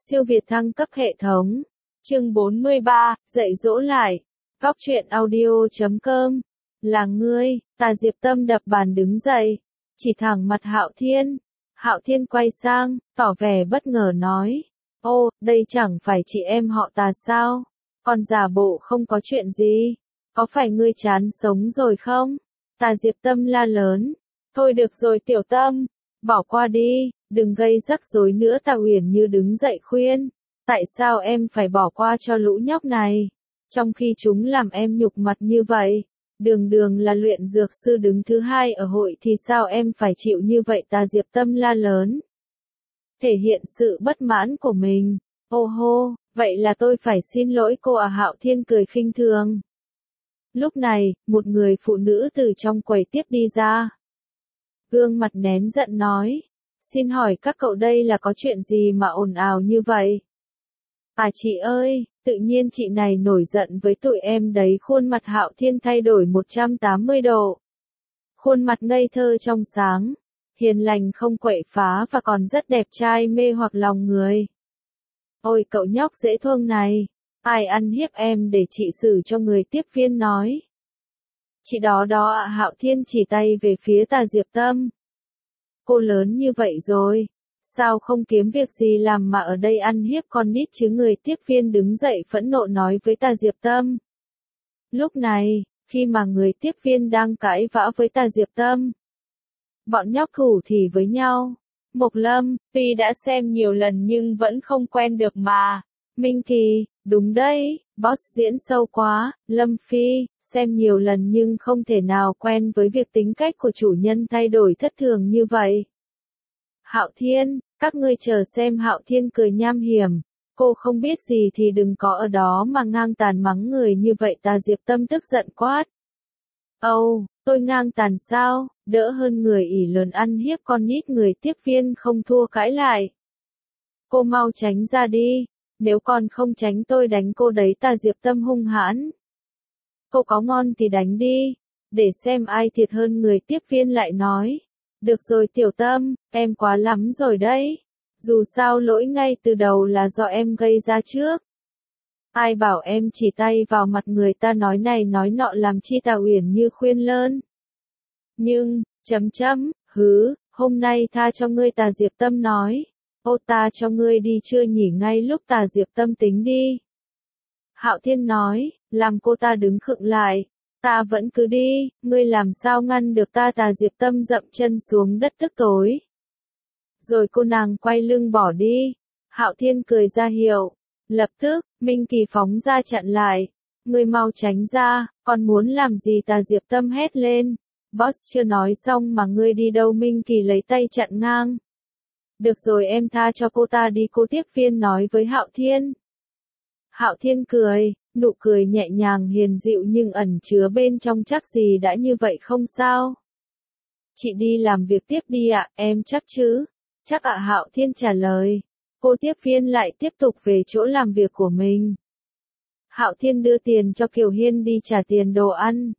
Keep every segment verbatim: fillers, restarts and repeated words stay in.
Siêu việt thăng cấp hệ thống. Chương bốn mươi ba, dạy dỗ lại. Góc truyện audio chấm com. Là ngươi, Tà Diệp Tâm đập bàn đứng dậy, chỉ thẳng mặt Hạo Thiên. Hạo Thiên quay sang, tỏ vẻ bất ngờ nói: "Ô, đây chẳng phải chị em họ Tà sao? Còn giả bộ không có chuyện gì, có phải ngươi chán sống rồi không?" Tà Diệp Tâm la lớn: "Thôi được rồi Tiểu Tâm, bỏ qua đi, đừng gây rắc rối nữa." Tà Uyển Như đứng dậy khuyên: "Tại sao em phải bỏ qua cho lũ nhóc này, trong khi chúng làm em nhục mặt như vậy? Đường đường là luyện dược sư đứng thứ hai ở hội thì sao em phải chịu như vậy?" Tà Diệp Tâm la lớn, thể hiện sự bất mãn của mình. "Ô hô, vậy là tôi phải xin lỗi cô à?" Hạo Thiên cười khinh thường. Lúc này, một người phụ nữ từ trong quầy tiếp đi ra. Gương mặt nén giận nói: "Xin hỏi các cậu đây là có chuyện gì mà ồn ào như vậy?" "À chị ơi, tự nhiên chị này nổi giận với tụi em đấy." Khuôn mặt Hạo Thiên thay đổi một trăm tám mươi độ. Khuôn mặt ngây thơ trong sáng, hiền lành không quậy phá và còn rất đẹp trai mê hoặc lòng người. "Ôi cậu nhóc dễ thương này, ai ăn hiếp em để chị xử cho?" người tiếp viên nói. "Chị đó đó ạ." Hạo Thiên chỉ tay về phía Tà Diệp Tâm. "Cô lớn như vậy rồi, sao không kiếm việc gì làm mà ở đây ăn hiếp con nít chứ?" Người tiếp viên đứng dậy phẫn nộ nói với Tà Diệp Tâm. Lúc này, khi mà người tiếp viên đang cãi vã với Tà Diệp Tâm, bọn nhóc thủ thì với nhau. "Mộc Lâm, tuy đã xem nhiều lần nhưng vẫn không quen được mà." Minh Kỳ, "Đúng đấy, boss diễn sâu quá." Lâm Phi, "Xem nhiều lần nhưng không thể nào quen với việc tính cách của chủ nhân thay đổi thất thường như vậy." Hạo Thiên, "Các ngươi chờ xem." Hạo Thiên cười nham hiểm: "Cô không biết gì thì đừng có ở đó mà ngang tàn mắng người như vậy." Tà Diệp Tâm tức giận quát: "Âu, tôi ngang tàn sao? Đỡ hơn người ỷ lớn ăn hiếp con nít." Người tiếp viên không thua cãi lại: "Cô mau tránh ra đi, nếu còn không tránh tôi đánh cô đấy." Tà Diệp Tâm hung hãn: "Cô có ngon thì đánh đi, để xem ai thiệt hơn." Người tiếp viên lại nói: "Được rồi Tiểu Tâm, em quá lắm rồi đấy. Dù sao lỗi ngay từ đầu là do em gây ra trước. Ai bảo em chỉ tay vào mặt người ta nói này nói nọ làm chi?" Tà Uyển Như khuyên lơn. "Nhưng, chấm chấm, hứ, hôm nay tha cho ngươi." Tà Diệp Tâm nói. "Ô ta cho ngươi đi chưa nhỉ?" Ngay lúc Tà Diệp Tâm tính đi, Hạo Thiên nói, làm cô ta đứng khựng lại. "Ta vẫn cứ đi, ngươi làm sao ngăn được ta?" Tà Diệp Tâm dậm chân xuống đất tức tối. Rồi cô nàng quay lưng bỏ đi. Hạo Thiên cười ra hiệu. Lập tức, Minh Kỳ phóng ra chặn lại. "Ngươi mau tránh ra, còn muốn làm gì?" Tà Diệp Tâm hét lên. "Boss chưa nói xong mà ngươi đi đâu?" Minh Kỳ lấy tay chặn ngang. "Được rồi em tha cho cô ta đi." Cô tiếp viên nói với Hạo Thiên. Hạo Thiên cười, nụ cười nhẹ nhàng hiền dịu nhưng ẩn chứa bên trong chắc gì đã như vậy không sao. "Chị đi làm việc tiếp đi ạ." "Em chắc chứ?" "Chắc ạ." Hạo Thiên trả lời. Cô tiếp viên lại tiếp tục về chỗ làm việc của mình. Hạo Thiên đưa tiền cho Kiều Hiên đi trả tiền đồ ăn.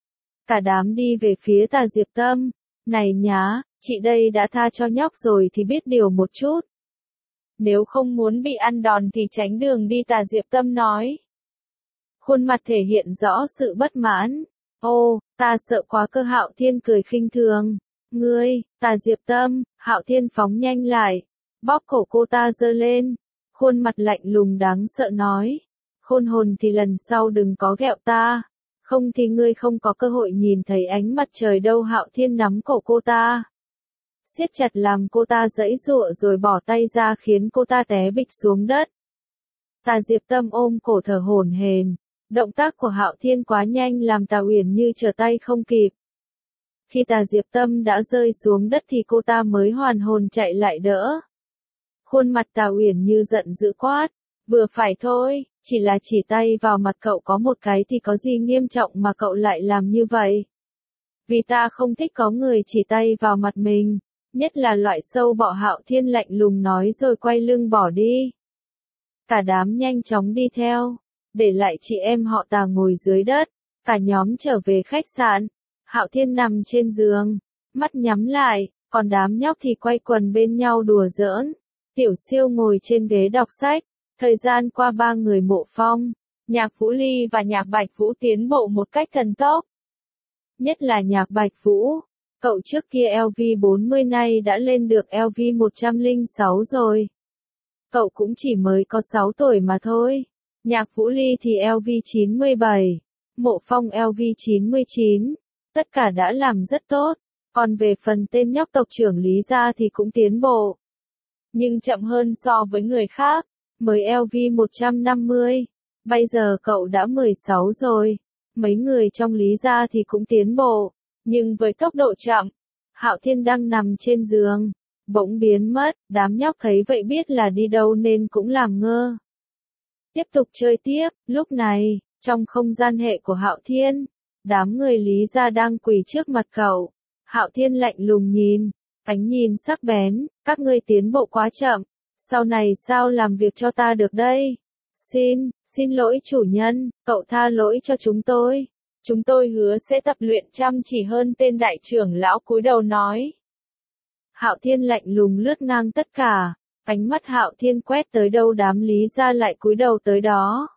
Cả đám đi về phía Tà Diệp Tâm. "Này nhá, chị đây đã tha cho nhóc rồi thì biết điều một chút. Nếu không muốn bị ăn đòn thì tránh đường đi." Tà Diệp Tâm nói. Khuôn mặt thể hiện rõ sự bất mãn. "Ô, ta sợ quá cơ." Hạo Thiên cười khinh thường. "Ngươi." Tà Diệp Tâm. Hạo Thiên phóng nhanh lại, bóp cổ cô ta giơ lên, khuôn mặt lạnh lùng đáng sợ nói: "Khôn hồn thì lần sau đừng có ghẹo ta, không thì ngươi không có cơ hội nhìn thấy ánh mặt trời đâu." Hạo Thiên nắm cổ cô ta, siết chặt làm cô ta giãy giụa rồi bỏ tay ra khiến cô ta té bịch xuống đất. Tà Diệp Tâm ôm cổ thở hổn hển. Động tác của Hạo Thiên quá nhanh làm Tà Uyển Như trở tay không kịp. Khi Tà Diệp Tâm đã rơi xuống đất thì cô ta mới hoàn hồn chạy lại đỡ. Khuôn mặt Tà Uyển Như giận dữ quát: "Vừa phải thôi, chỉ là chỉ tay vào mặt cậu có một cái thì có gì nghiêm trọng mà cậu lại làm như vậy? Vì ta không thích có người chỉ tay vào mặt mình, nhất là loại sâu bọ." Hạo Thiên lạnh lùng nói rồi quay lưng bỏ đi. Cả đám nhanh chóng đi theo, để lại chị em họ Tà ngồi dưới đất. Cả nhóm trở về khách sạn. Hạo Thiên nằm trên giường, mắt nhắm lại, còn đám nhóc thì quay quần bên nhau đùa giỡn. Tiểu Siêu ngồi trên ghế đọc sách. Thời gian qua ba người Mộ Phong, Nhạc Vũ Ly và Nhạc Bạch Vũ tiến bộ một cách thần tốc. Nhất là Nhạc Bạch Vũ, cậu trước kia L V bốn mươi nay đã lên được L V một trăm lẻ sáu rồi. Cậu cũng chỉ mới có sáu tuổi mà thôi. Nhạc Vũ Ly thì L V chín mươi bảy, Mộ Phong L V chín mươi chín, tất cả đã làm rất tốt. Còn về phần tên nhóc tộc trưởng Lý gia thì cũng tiến bộ, nhưng chậm hơn so với người khác, mới L V một trăm năm mươi, bây giờ cậu đã mười sáu rồi. Mấy người trong Lý gia thì cũng tiến bộ, nhưng với tốc độ chậm. Hạo Thiên đang nằm trên giường, bỗng biến mất, đám nhóc thấy vậy biết là đi đâu nên cũng làm ngơ. Tiếp tục chơi tiếp, lúc này, trong không gian hệ của Hạo Thiên, đám người Lý gia đang quỳ trước mặt cậu. Hạo Thiên lạnh lùng nhìn, ánh nhìn sắc bén, các ngươi tiến bộ quá chậm, sau này sao làm việc cho ta được đây? Xin, xin lỗi chủ nhân, cậu tha lỗi cho chúng tôi. Chúng tôi hứa sẽ tập luyện chăm chỉ hơn, tên đại trưởng lão cúi đầu nói. Hạo Thiên lạnh lùng lướt ngang tất cả, ánh mắt Hạo Thiên quét tới đâu đám Lý gia lại cúi đầu tới đó.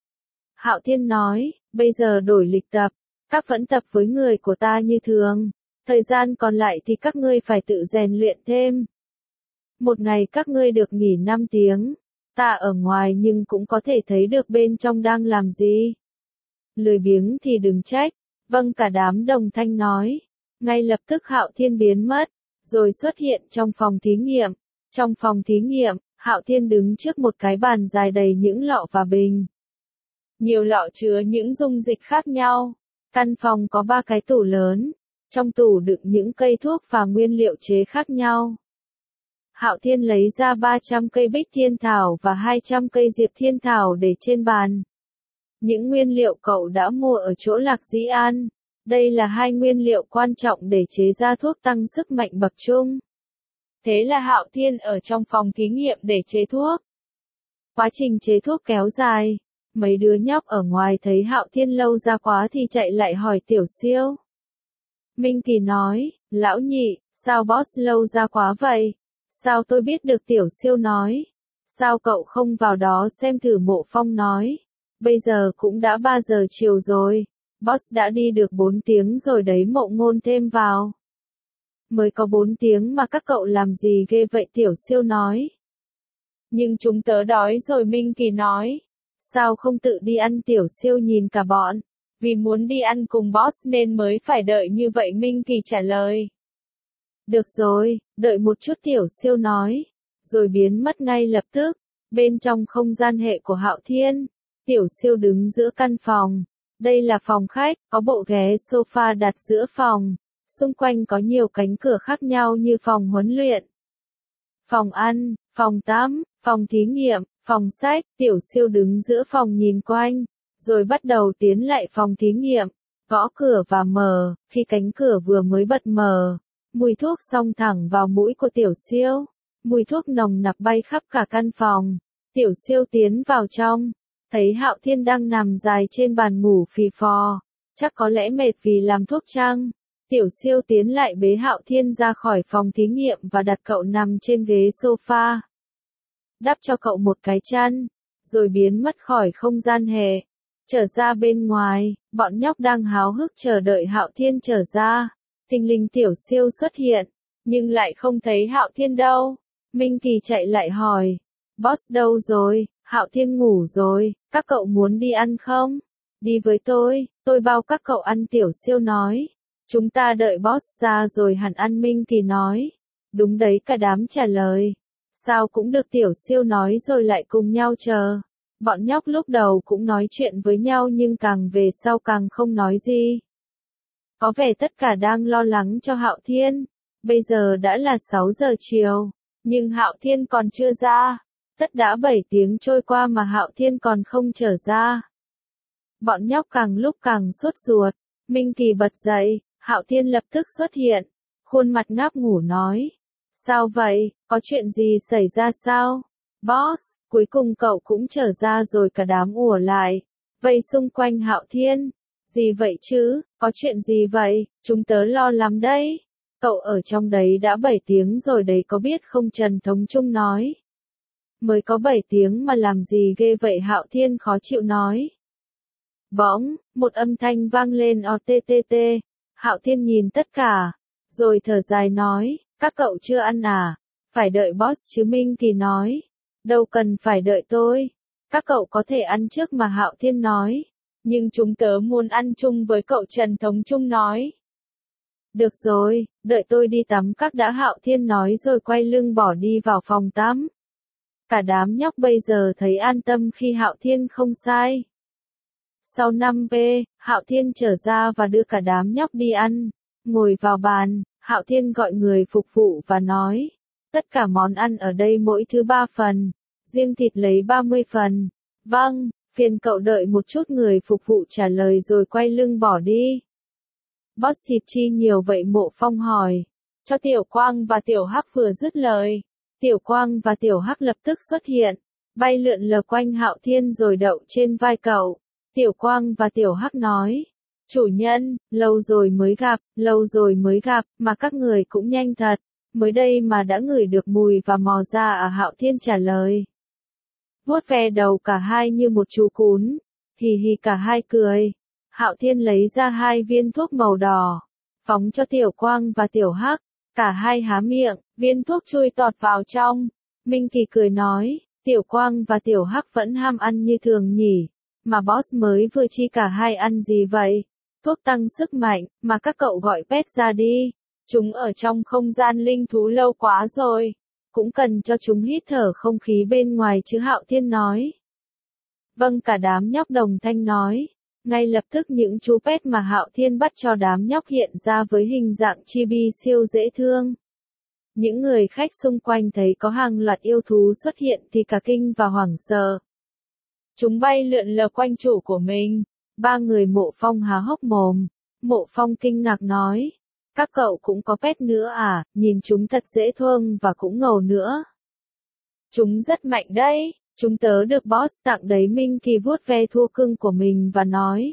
Hạo Thiên nói, bây giờ đổi lịch tập, các vẫn tập với người của ta như thường, thời gian còn lại thì các ngươi phải tự rèn luyện thêm. Một ngày các ngươi được nghỉ năm tiếng, ta ở ngoài nhưng cũng có thể thấy được bên trong đang làm gì. Lười biếng thì đừng trách. Vâng, cả đám đồng thanh nói. Ngay lập tức Hạo Thiên biến mất, rồi xuất hiện trong phòng thí nghiệm. Trong phòng thí nghiệm, Hạo Thiên đứng trước một cái bàn dài đầy những lọ và bình. Nhiều lọ chứa những dung dịch khác nhau. Căn phòng có ba cái tủ lớn, trong tủ đựng những cây thuốc và nguyên liệu chế khác nhau. Hạo Thiên lấy ra ba trăm cây bích thiên thảo và hai trăm cây diệp thiên thảo để trên bàn. Những nguyên liệu cậu đã mua ở chỗ Lạc Dĩ An. Đây là hai nguyên liệu quan trọng để chế ra thuốc tăng sức mạnh bậc trung. Thế là Hạo Thiên ở trong phòng thí nghiệm để chế thuốc. Quá trình chế thuốc kéo dài. Mấy đứa nhóc ở ngoài thấy Hạo Thiên lâu ra quá thì chạy lại hỏi Tiểu Siêu. Minh Kỳ nói, lão nhị, sao boss lâu ra quá vậy? Sao tôi biết được? Tiểu Siêu nói. Sao cậu không vào đó xem thử? Mộ Phong nói. Bây giờ cũng đã ba giờ chiều rồi. Boss đã đi được bốn tiếng rồi đấy. Mộ Ngôn thêm vào. Mới có bốn tiếng mà các cậu làm gì ghê vậy? Tiểu Siêu nói. Nhưng chúng tớ đói rồi. Minh Kỳ nói. Sao không tự đi ăn? Tiểu Siêu nhìn cả bọn. Vì muốn đi ăn cùng boss nên mới phải đợi như vậy. Minh Kỳ trả lời. Được rồi, đợi một chút. Tiểu Siêu nói. Rồi biến mất ngay lập tức. Bên trong không gian hệ của Hạo Thiên, Tiểu Siêu đứng giữa căn phòng. Đây là phòng khách, có bộ ghế sofa đặt giữa phòng. Xung quanh có nhiều cánh cửa khác nhau như phòng huấn luyện, phòng ăn, phòng tắm, phòng thí nghiệm, phòng sách. Tiểu Siêu đứng giữa phòng nhìn quanh, rồi bắt đầu tiến lại phòng thí nghiệm, gõ cửa và mở. Khi cánh cửa vừa mới bật mở, mùi thuốc xông thẳng vào mũi của Tiểu Siêu. Mùi thuốc nồng nặc bay khắp cả căn phòng. Tiểu Siêu tiến vào trong, thấy Hạo Thiên đang nằm dài trên bàn ngủ phì phò, chắc có lẽ mệt vì làm thuốc chăng. Tiểu Siêu tiến lại bế Hạo Thiên ra khỏi phòng thí nghiệm và đặt cậu nằm trên ghế sofa. Đắp cho cậu một cái chăn, rồi biến mất khỏi không gian hệ. Trở ra bên ngoài, bọn nhóc đang háo hức chờ đợi Hạo Thiên trở ra. Thình lình Tiểu Siêu xuất hiện, nhưng lại không thấy Hạo Thiên đâu. Minh Kỳ chạy lại hỏi, boss đâu rồi? Hạo Thiên ngủ rồi, các cậu muốn đi ăn không? Đi với tôi, tôi bao các cậu ăn. Tiểu Siêu nói. Chúng ta đợi boss ra rồi hẳn ăn. Minh Kỳ nói. Đúng đấy, cả đám trả lời. Sao cũng được. Tiểu Siêu nói rồi lại cùng nhau chờ. Bọn nhóc lúc đầu cũng nói chuyện với nhau nhưng càng về sau càng không nói gì. Có vẻ tất cả đang lo lắng cho Hạo Thiên. Bây giờ đã là sáu giờ chiều, nhưng Hạo Thiên còn chưa ra. Tất đã bảy tiếng trôi qua mà Hạo Thiên còn không trở ra. Bọn nhóc càng lúc càng sốt ruột. Minh Kỳ bật dậy, Hạo Thiên lập tức xuất hiện. Khuôn mặt ngáp ngủ nói. Sao vậy, có chuyện gì xảy ra sao? Boss, cuối cùng cậu cũng trở ra rồi. Cả đám ùa lại, vây xung quanh Hạo Thiên. Gì vậy chứ, có chuyện gì vậy, chúng tớ lo lắm đấy. Cậu ở trong đấy đã bảy tiếng rồi đấy có biết không? Trần Thống Trung nói. Mới có bảy tiếng mà làm gì ghê vậy, Hạo Thiên khó chịu nói. Bỗng, một âm thanh vang lên o tê tê tê. Hạo Thiên nhìn tất cả, rồi thở dài nói, các cậu chưa ăn à? Phải đợi boss chứ. Minh Kỳ nói, đâu cần phải đợi tôi. Các cậu có thể ăn trước mà. Hạo Thiên nói, nhưng chúng tớ muốn ăn chung với cậu. Trần Thống Trung nói. Được rồi, đợi tôi đi tắm các đã. Hạo Thiên nói rồi quay lưng bỏ đi vào phòng tắm. Cả đám nhóc bây giờ thấy an tâm khi Hạo Thiên không sai. Sau năm p, Hạo Thiên trở ra và đưa cả đám nhóc đi ăn. Ngồi vào bàn, Hạo Thiên gọi người phục vụ và nói, tất cả món ăn ở đây mỗi thứ ba phần, riêng thịt lấy ba mươi phần. Vâng, phiền cậu đợi một chút. Người phục vụ trả lời rồi quay lưng bỏ đi. Boss thịt chi nhiều vậy? Mộ Phong hỏi. Cho Tiểu Quang và Tiểu Hắc. Vừa dứt lời, Tiểu Quang và Tiểu Hắc lập tức xuất hiện, bay lượn lờ quanh Hạo Thiên rồi đậu trên vai cậu. Tiểu Quang và Tiểu Hắc nói, chủ nhân, lâu rồi mới gặp, lâu rồi mới gặp, mà các người cũng nhanh thật, mới đây mà đã ngửi được mùi và mò ra à? Hạo Thiên trả lời. Vuốt ve đầu cả hai như một chú cún, hì hì cả hai cười. Hạo Thiên lấy ra hai viên thuốc màu đỏ, phóng cho Tiểu Quang và Tiểu Hắc, cả hai há miệng, viên thuốc chui tọt vào trong. Minh Kỳ cười nói, Tiểu Quang và Tiểu Hắc vẫn ham ăn như thường nhỉ, mà boss mới vừa chi cả hai ăn gì vậy? Thuốc tăng sức mạnh, mà các cậu gọi pet ra đi, chúng ở trong không gian linh thú lâu quá rồi, cũng cần cho chúng hít thở không khí bên ngoài chứ. Hạo Thiên nói. Vâng, cả đám nhóc đồng thanh nói. Ngay lập tức những chú pet mà Hạo Thiên bắt cho đám nhóc hiện ra với hình dạng chibi siêu dễ thương. Những người khách xung quanh thấy có hàng loạt yêu thú xuất hiện thì cả kinh và hoảng sợ. Chúng bay lượn lờ quanh chủ của mình. Ba người Mộ Phong há hốc mồm. Mộ Phong kinh ngạc nói, các cậu cũng có pet nữa à? Nhìn chúng thật dễ thương và cũng ngầu nữa. Chúng rất mạnh đấy. Chúng tớ được boss tặng đấy. Minh Kỳ vuốt ve thua cưng của mình và nói.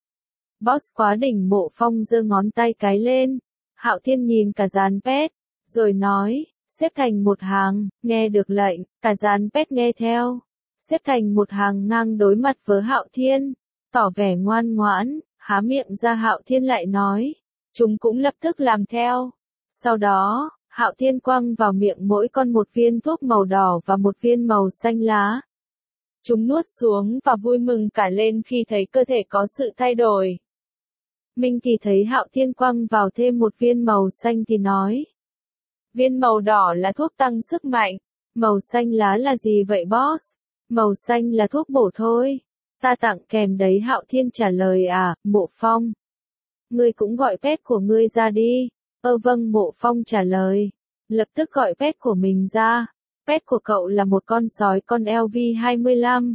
Boss quá đỉnh. Mộ Phong giơ ngón tay cái lên. Hạo Thiên nhìn cả dàn pet, rồi nói, xếp thành một hàng. Nghe được lệnh, cả dàn pet nghe theo. Xếp thành một hàng ngang đối mặt với Hạo Thiên, tỏ vẻ ngoan ngoãn. Há miệng ra, Hạo Thiên lại nói, chúng cũng lập tức làm theo. Sau đó, Hạo Thiên quăng vào miệng mỗi con một viên thuốc màu đỏ và một viên màu xanh lá. Chúng nuốt xuống và vui mừng cả lên khi thấy cơ thể có sự thay đổi. Minh Kỳ thấy Hạo Thiên quăng vào thêm một viên màu xanh thì nói, viên màu đỏ là thuốc tăng sức mạnh, màu xanh lá là gì vậy boss? Màu xanh là thuốc bổ thôi, ta tặng kèm đấy. Hạo Thiên trả lời. À, Mộ Phong, ngươi cũng gọi pet của ngươi ra đi. Ơ vâng. Mộ Phong trả lời, lập tức gọi pet của mình ra. Pet của cậu là một con sói con L V hai mươi lăm.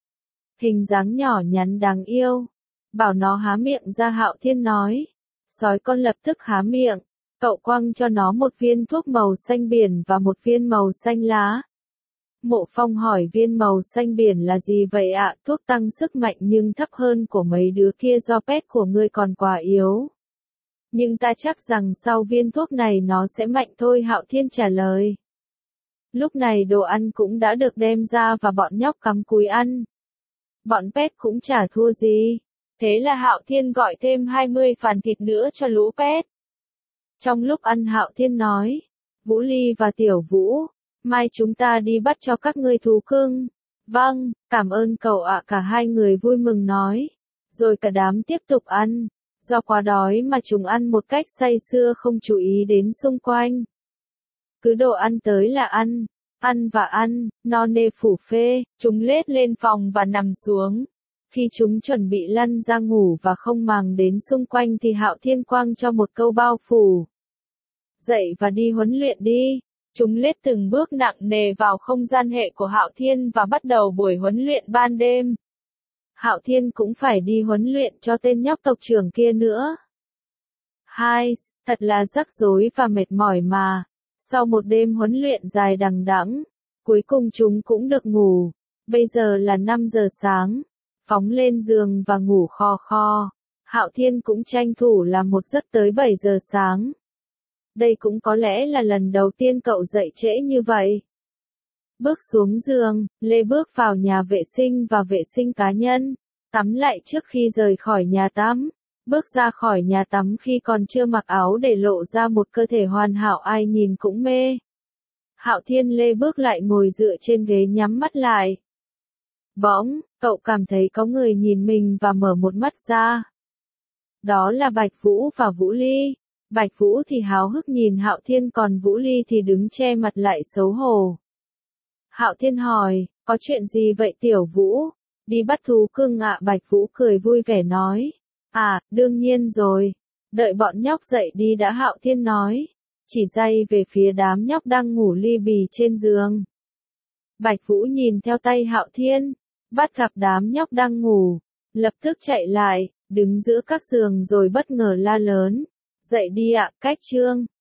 Hình dáng nhỏ nhắn đáng yêu. Bảo nó há miệng ra. Hạo Thiên nói. Sói con lập tức há miệng. Cậu quăng cho nó một viên thuốc màu xanh biển và một viên màu xanh lá. Mộ Phong hỏi, viên màu xanh biển là gì vậy ạ? À? Thuốc tăng sức mạnh nhưng thấp hơn của mấy đứa kia do pet của ngươi còn quá yếu. Nhưng ta chắc rằng sau viên thuốc này nó sẽ mạnh thôi. Hạo Thiên trả lời. Lúc này đồ ăn cũng đã được đem ra và bọn nhóc cắm cúi ăn. Bọn pet cũng chả thua gì. Thế là Hạo Thiên gọi thêm hai mươi phần thịt nữa cho lũ pet. Trong lúc ăn, Hạo Thiên nói, Vũ Ly và Tiểu Vũ, mai chúng ta đi bắt cho các ngươi thú cưng. Vâng, cảm ơn cậu ạ. Cả hai người vui mừng nói. Rồi cả đám tiếp tục ăn. Do quá đói mà chúng ăn một cách say sưa không chú ý đến xung quanh. Cứ đồ ăn tới là ăn, ăn và ăn, no nê phủ phê, chúng lết lên phòng và nằm xuống. Khi chúng chuẩn bị lăn ra ngủ và không màng đến xung quanh thì Hạo Thiên quang cho một câu bao phủ. Dậy và đi huấn luyện đi. Chúng lết từng bước nặng nề vào không gian hệ của Hạo Thiên và bắt đầu buổi huấn luyện ban đêm. Hạo Thiên cũng phải đi huấn luyện cho tên nhóc tộc trưởng kia nữa. Hai, thật là rắc rối và mệt mỏi mà. Sau một đêm huấn luyện dài đằng đẵng, cuối cùng chúng cũng được ngủ. Bây giờ là năm giờ sáng. Phóng lên giường và ngủ kho kho. Hạo Thiên cũng tranh thủ làm một giấc tới bảy giờ sáng. Đây cũng có lẽ là lần đầu tiên cậu dậy trễ như vậy. Bước xuống giường, Lê bước vào nhà vệ sinh và vệ sinh cá nhân, tắm lại trước khi rời khỏi nhà tắm. Bước ra khỏi nhà tắm khi còn chưa mặc áo để lộ ra một cơ thể hoàn hảo ai nhìn cũng mê. Hạo Thiên Lê bước lại ngồi dựa trên ghế nhắm mắt lại. Bỗng, cậu cảm thấy có người nhìn mình và mở một mắt ra. Đó là Bạch Vũ và Vũ Ly. Bạch Vũ thì háo hức nhìn Hạo Thiên còn Vũ Ly thì đứng che mặt lại xấu hổ. Hạo Thiên hỏi, có chuyện gì vậy Tiểu Vũ? Đi bắt thú cưng ạ. Bạch Vũ cười vui vẻ nói. À, đương nhiên rồi. Đợi bọn nhóc dậy đi đã. Hạo Thiên nói. Chỉ day về phía đám nhóc đang ngủ li bì trên giường. Bạch Vũ nhìn theo tay Hạo Thiên, bắt gặp đám nhóc đang ngủ, lập tức chạy lại, đứng giữa các giường rồi bất ngờ la lớn. Dậy đi ạ, cách chương.